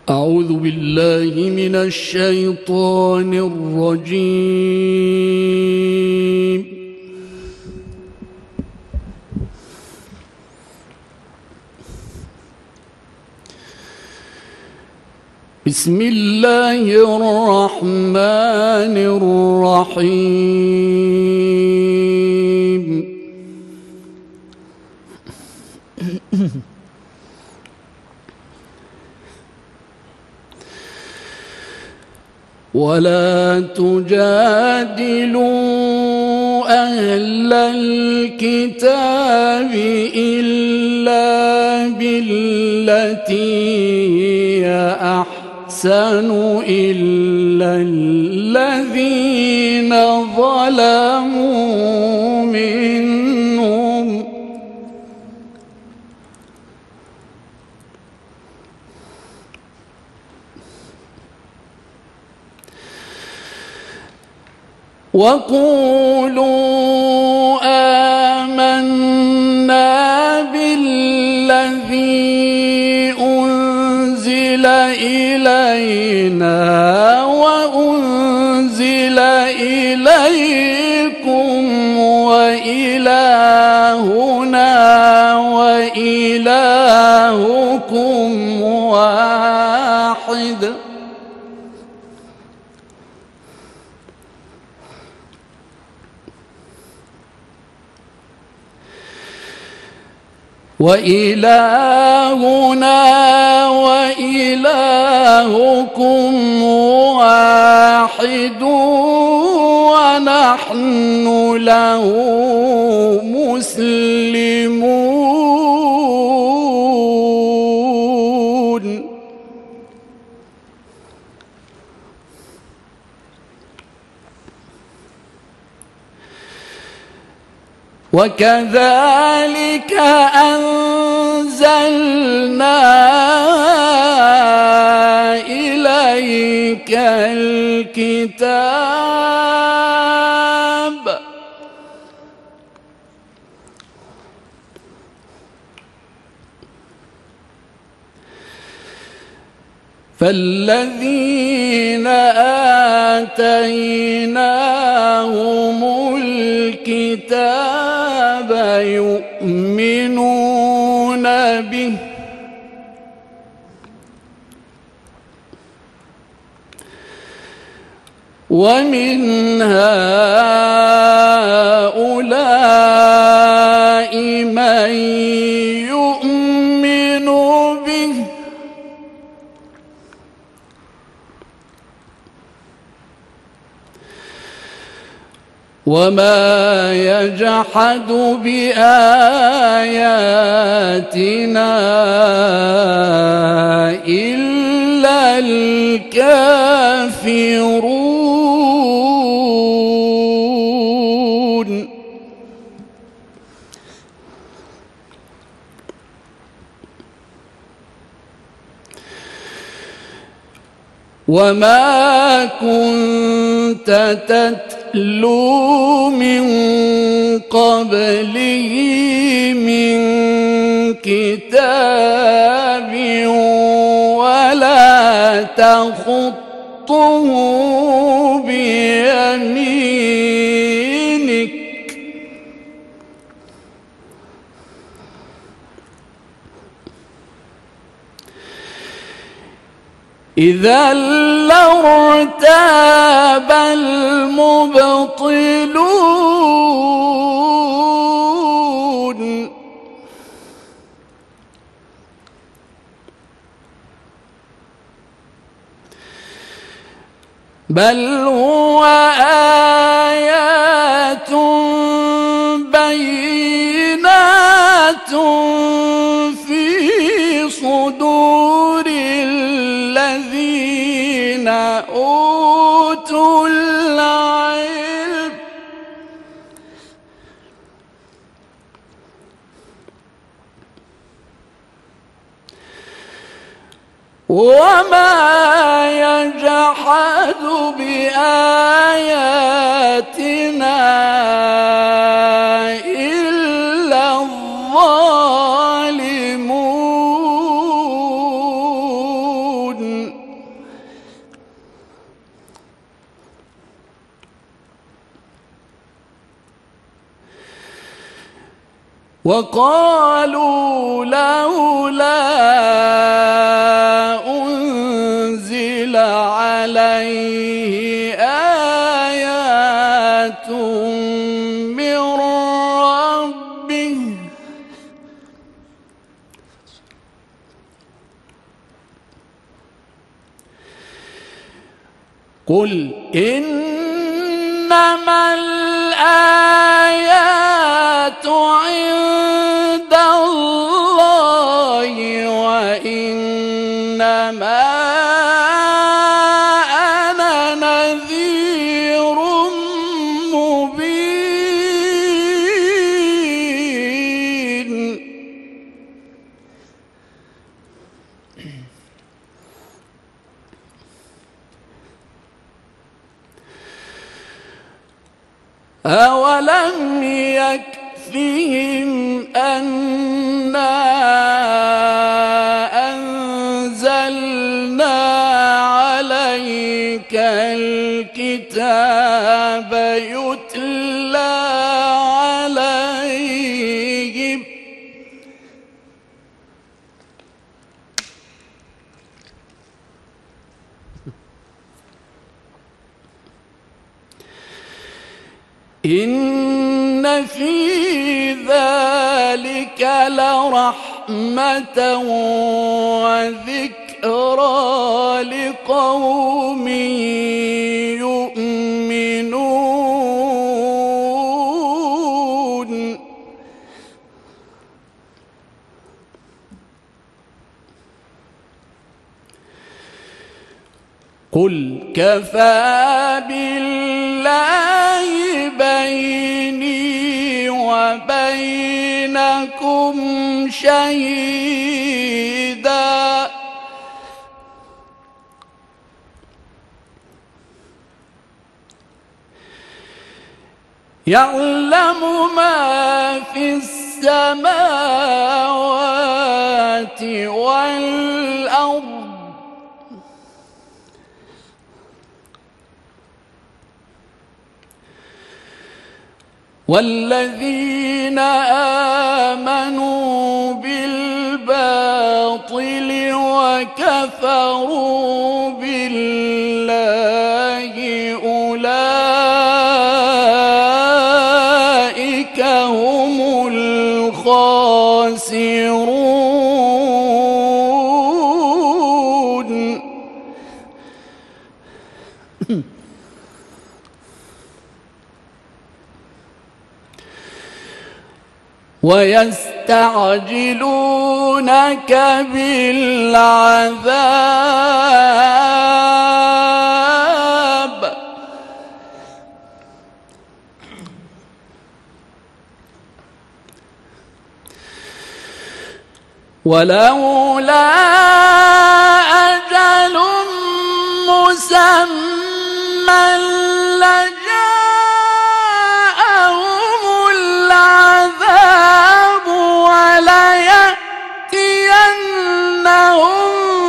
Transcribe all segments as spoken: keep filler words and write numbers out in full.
أعوذ بالله من الشيطان الرجيم. بسم الله الرحمن الرحيم. ولا تجادلوا أهل الكتاب إلا بالتي هي أحسن إلا الذين ظلموا منهم وقولوا آمنا بالذي أنزل إلينا وأنزل إليكم وإلهنا وإلهكم واحد وإلهنا وإلهكم واحد ونحن له مسلمون. وكذلك أنزلنا إليك الكتاب فالذين آتيناهم الكتاب يؤمنون به ومن هؤلاء من يؤمن به وما يجحد بآياتنا إلا الكافرون. وما كنت تتلو من قبله من كتاب ولا تخطه بيمينك إذا لارتاب المبطلون. بل هو آيات بينات في صدور الذين أوتوا العلم وما يجحد بآياتنا إلا الظالمون. وقالوا لولا أنزل عليه آيات من ربه قل إنما الآيات عند الله وإنما أنا نذير مبين. أولم يكفهم أنا أنزلنا عليك الكتاب يتلى عليهم إن في ذلك لرحمة وذكرى لقوم يؤمنون. قل كفى بالله بيني وبينكم شهيدا يعلم ما في السماوات والأرض والذين آمنوا بالباطل وكفروا بالله أولئك هم الخاسرون. ويستعجلونك بالعذاب ولولا أجل مسمى لجاءهم العذاب وليأتينهم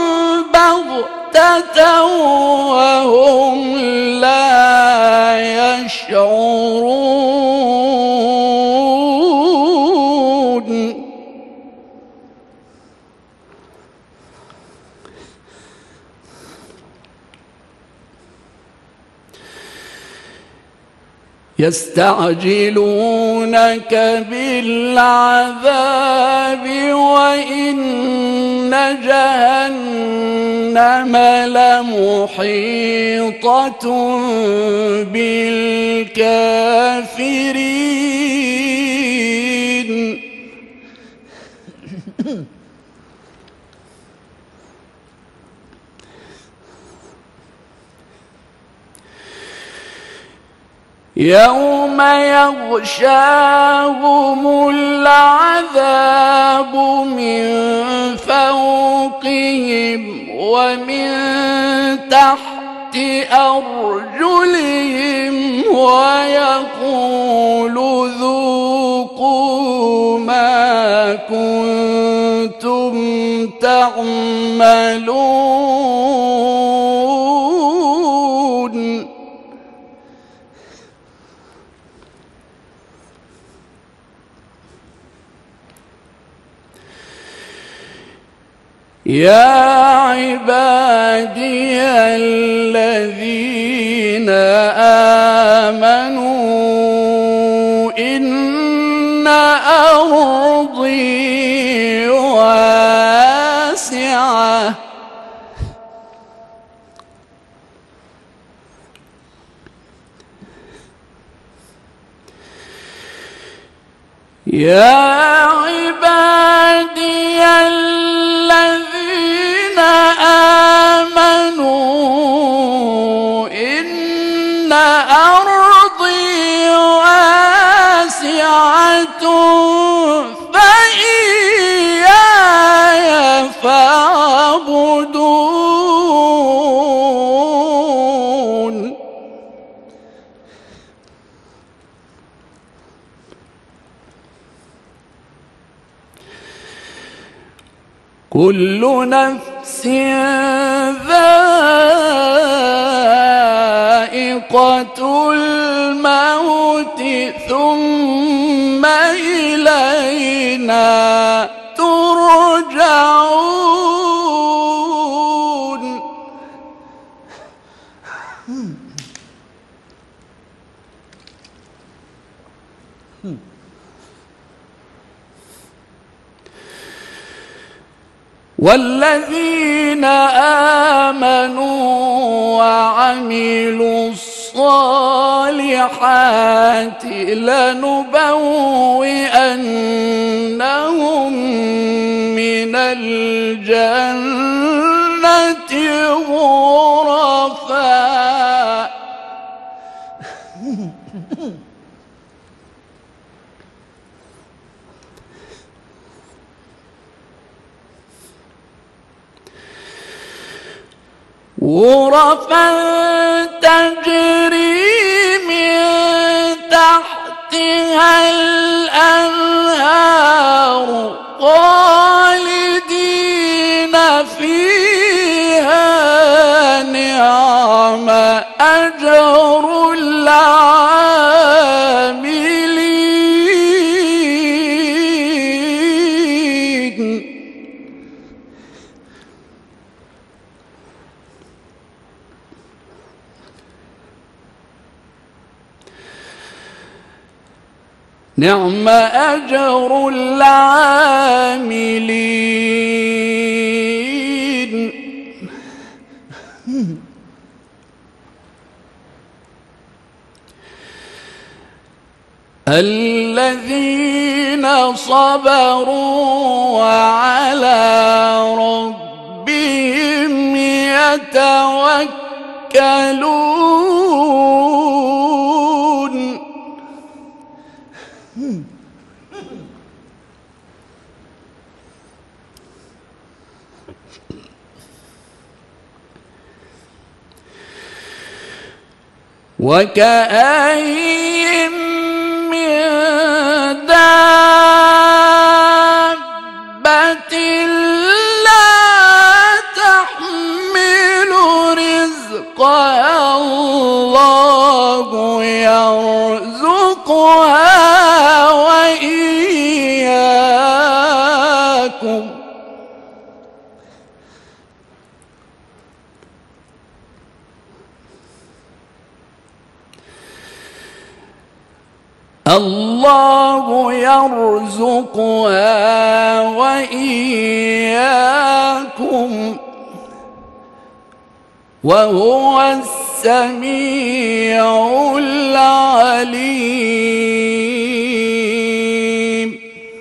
بغتة وهم لا يشعرون. يستعجلونك بالعذاب وإن جهنم لمحيطة بالكافرين. يوم يغشاهم العذاب من فوقهم ومن تحت أرجلهم ويقول ذوقوا ما كنتم تعملون. يا عبادي الذين آمنوا إن أرضي واسعة يا عبادي الذين آمنوا إن أرضي واسعة فإياي فاعبدون. كل نفس ذائقة الموت ثم إلينا ترجعون. والذين آمنوا وعملوا الصالحات لنبوئنهم من الجنة غرفا غرفا تجري من تحتها الأنهار خالدين فيها نعم أجر العاملين. نعم أجر العاملين. الذين صبروا وعلى ربهم يتوكلون. وكأين من دابة لا تحمل رزقها الله يرزقها وإياكم. الله يرزقها وإياكم وهو السميع العليم.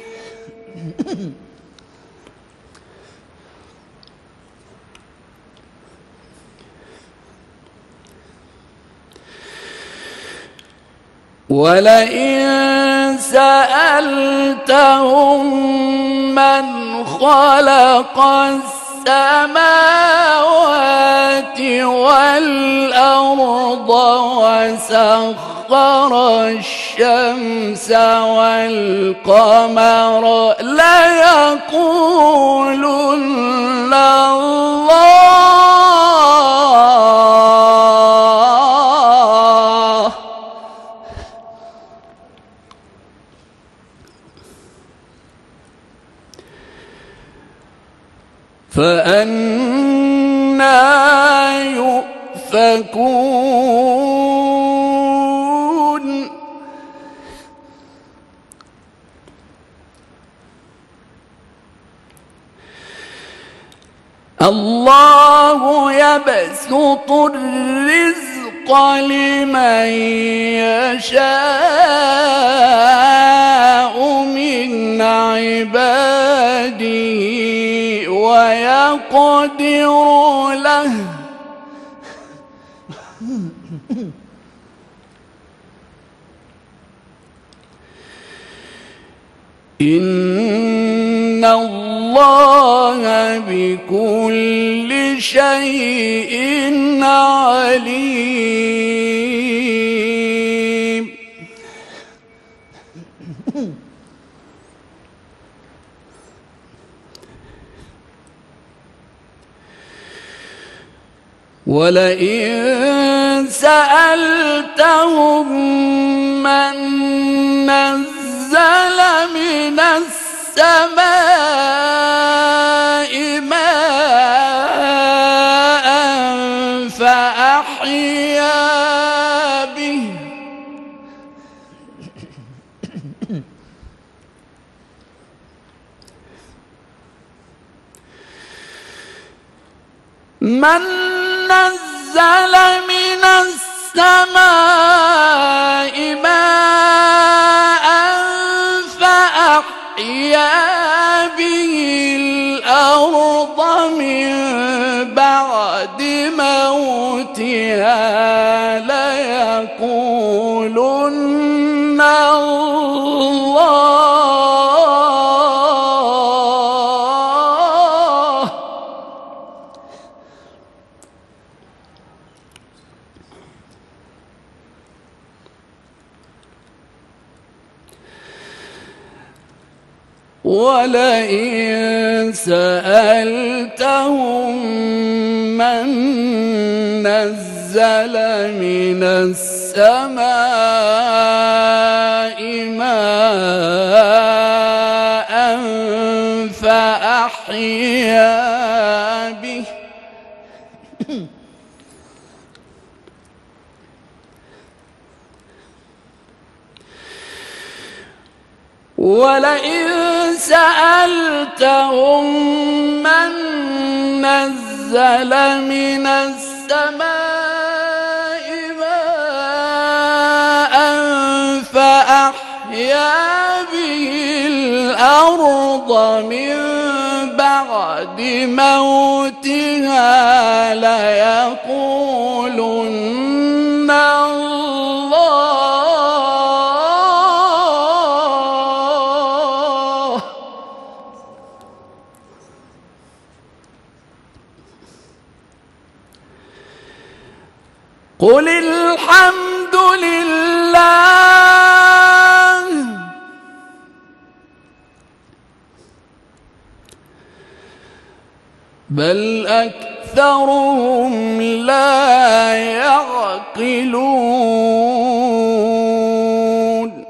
ولئن سألتهم من خلق السماوات والأرض وسخر الشمس والقمر ليقولن الله. فأنى يؤفكون الله يبسط الرزق لمن يشاء من عباده ويقدر له إن الله بكل شيء عليم. ولئن سألتهم من نزل من السماء ماء فأحيا به من نزل من السماء ماء فأحيا به الأرض من بعد موتها ليقولن الله. ولئن سألتهم من نزل من السماء ماء فأحيا به ولئن سألتهم من نزل من السماء ماء فأحيا به الأرض من بعد موتها ليقولن الله. قل الحمد لله بل أكثرهم لا يعقلون.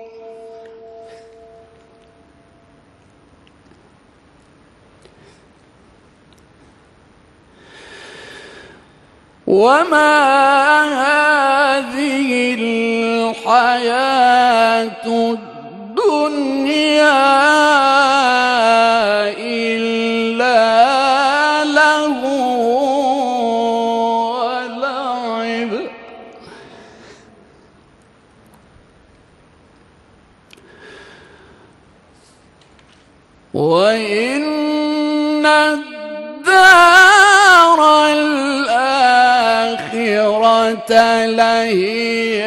وما هذه الحياة الدنيا إلا لهو ولعب وإن الدار الآخرة لهي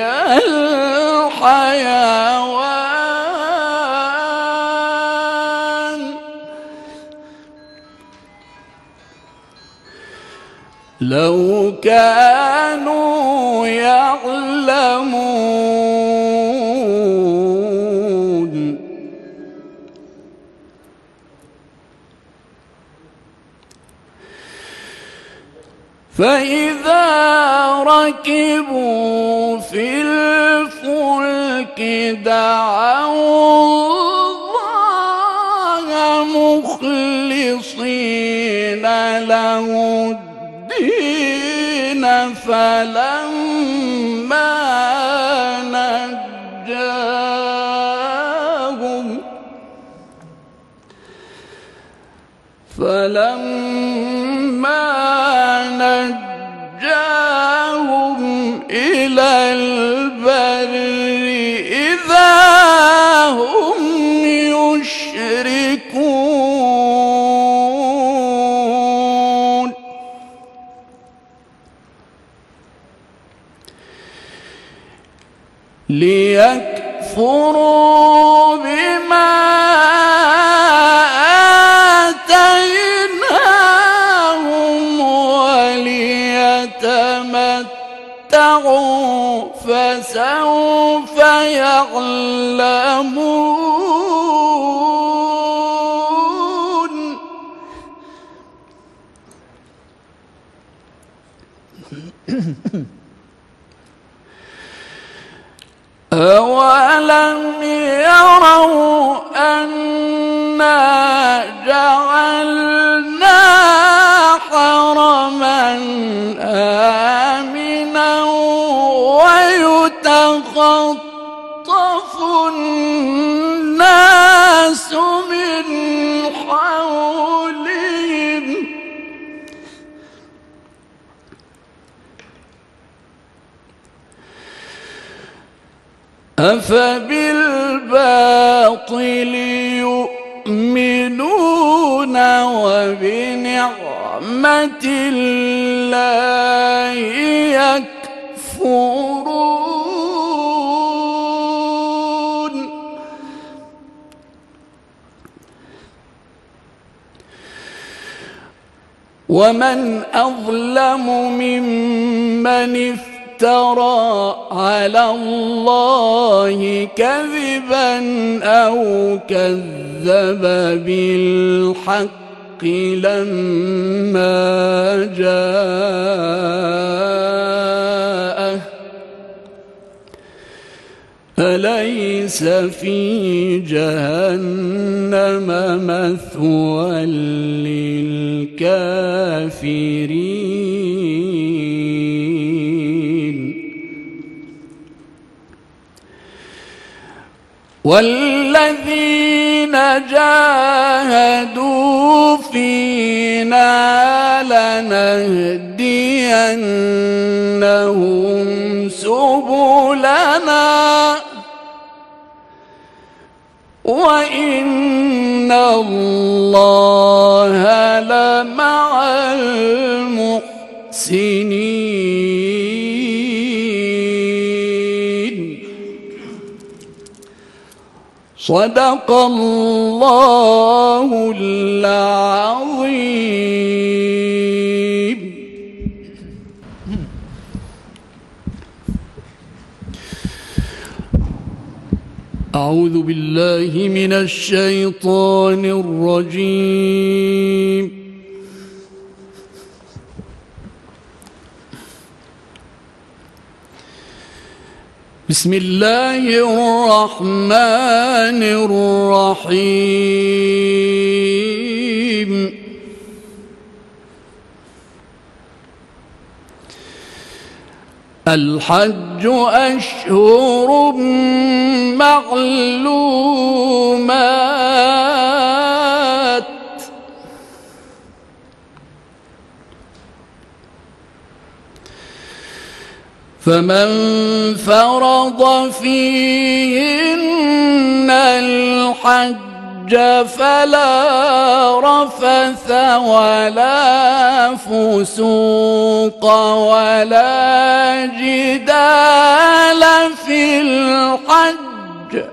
الحيوان لو كانوا يعلمون. فإذا ركبوا في الفلك دعوا الله مخلصين له الدين فلما نجاهم فلما نجاهم إلى البر إذا هم يشركون ليكفروا بما آتيناهم وليتمتعوا فسوف يعلمون أولم يروا أنا جعلنا حرما آمنا ويتخطف الناس من حولهم أفبالباطل يؤمنون وبنعمة الله يكفرون ومن أظلم ممن افترى افترى على الله كذبا أو كذب بالحق لما جاءه أليس في جهنم مثوى للكافرين والذين جاهدوا فينا لنهدينهم سبلنا وإن الله لمع المحسنين صدق الله العظيم. أعوذ بالله من الشيطان الرجيم. بسم الله الرحمن الرحيم. الحج أشهر معلومات فمن فرض فيهن الحج فلا رفث ولا فسوق ولا جدال في الحج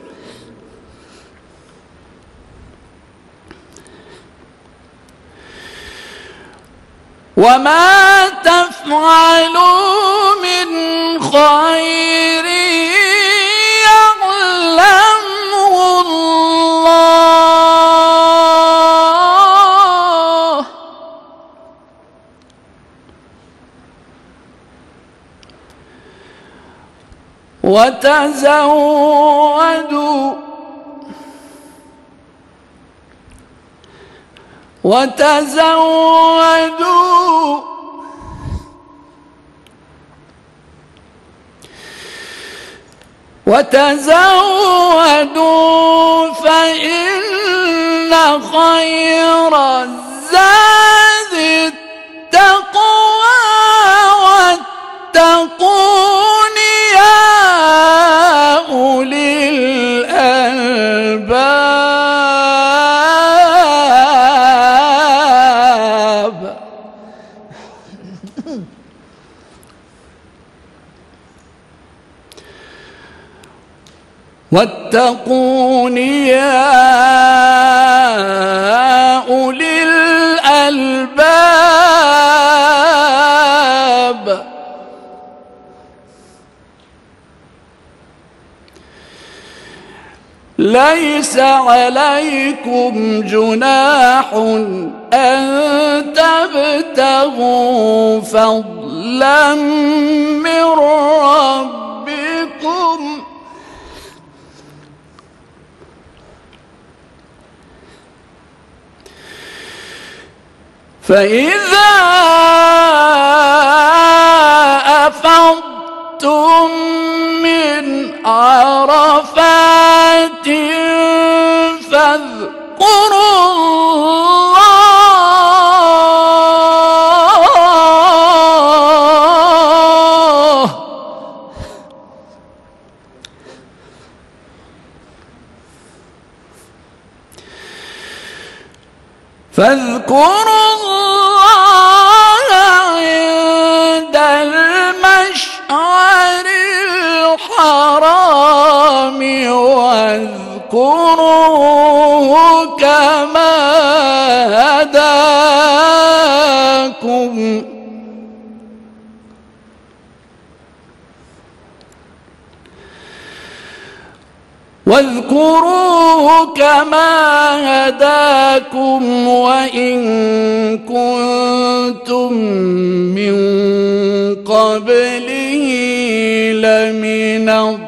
وما تفعلوا من خير يعلمه الله وتزودوا وتزودوا وتزودوا فإن خير الزاد التقوى واتقون يا أولي الألباب. واتقون يا أولي الألباب. ليس عليكم جناح أن تبتغوا فضلا من ربكم فإذا أفضتم من عرفات فاذكروا الله فاذكروا الله عند المشعر الحرام واذكروه كما هداكم واذكروه كما هداكم وإن كنتم من قبله لمن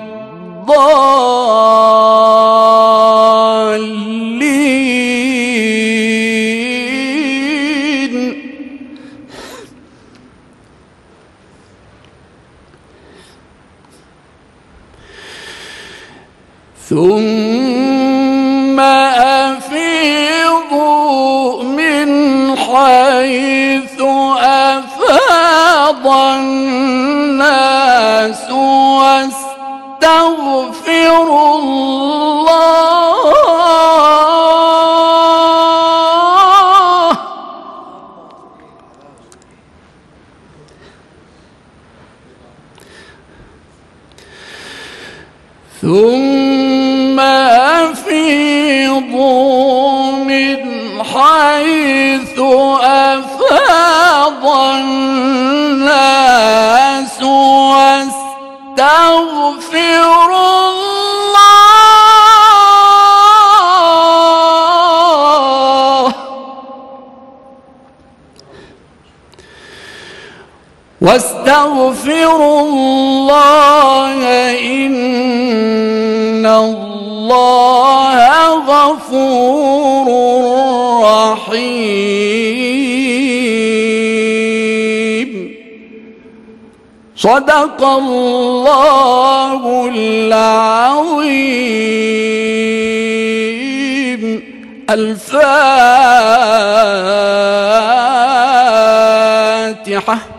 الضالين. ثم أفيضوا من حيث أفاض الناس واستغفروا الله ثم أفيضوا من حيث أفاض الناس واستغفروا الله واستغفروا الله إن الله غفور رحيم. صدق الله العظيم. الفاتحة.